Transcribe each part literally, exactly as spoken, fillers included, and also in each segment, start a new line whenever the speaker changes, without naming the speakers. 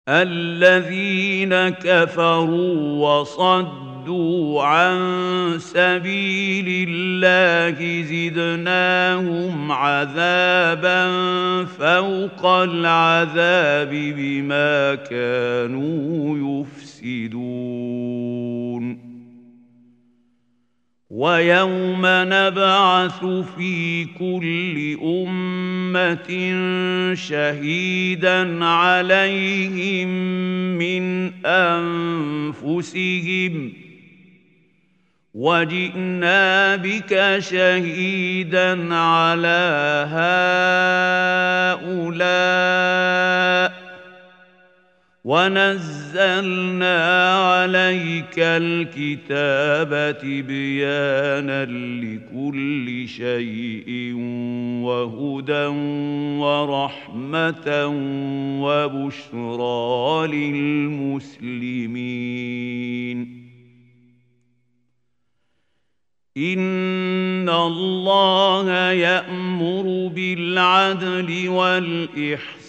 الذين كفروا وصدوا عن سبيل الله زدناهم عذابا فوق العذاب بما كانوا يفسدون ويوم نبعث في كل أمة شهيدا عليهم من أنفسهم وجئنا بك شهيدا على هؤلاء ونزلنا عليك الكتاب تبيانا لكل شيء وهدى ورحمة وبشرى للمسلمين إن الله يأمر بالعدل والإحسان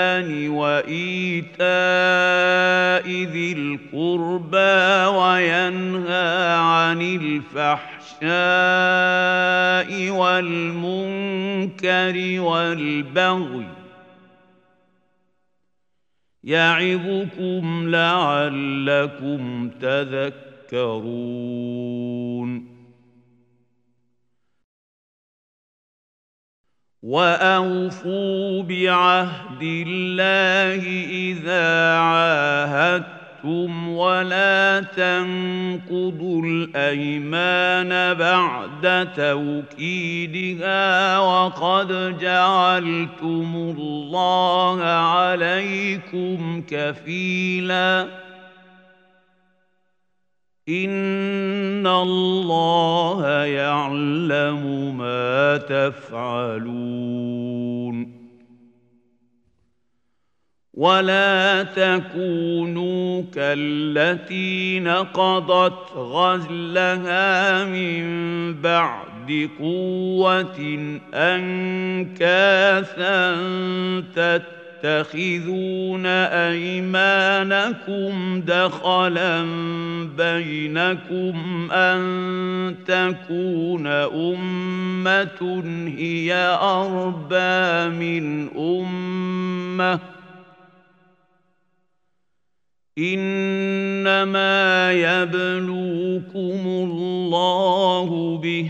وإيتاء ذي القربى وينهى عن الفحشاء والمنكر والبغي يعظكم لعلكم تذكرون وأوفوا بعهد الله إذا عاهدتم ولا تنقضوا الأيمان بعد توكيدها وقد جعلتم الله عليكم كفيلاً إن الله يعلم ما تفعلون ولا تكونوا كالتي نقضت غزلها من بعد قوة أنكاثا تتخذون أيمانكم دخلا بينكم أن تكون أمة هي أربى من أمة إنما يبلوكم الله به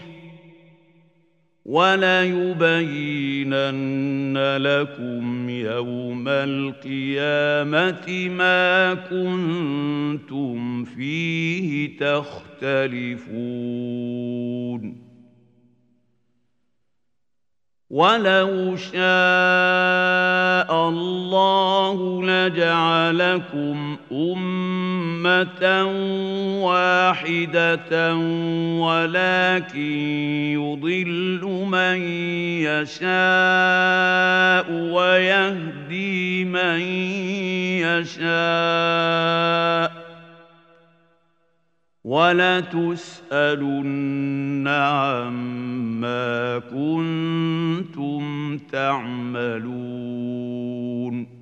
وليبينن لكم يوم القيامة ما كنتم فيه تختلفون ولو شاء الله لجعلكم أمة واحدة ولكن يضل من يشاء ويهدي من يشاء ولتسألن عما كنتم تعملون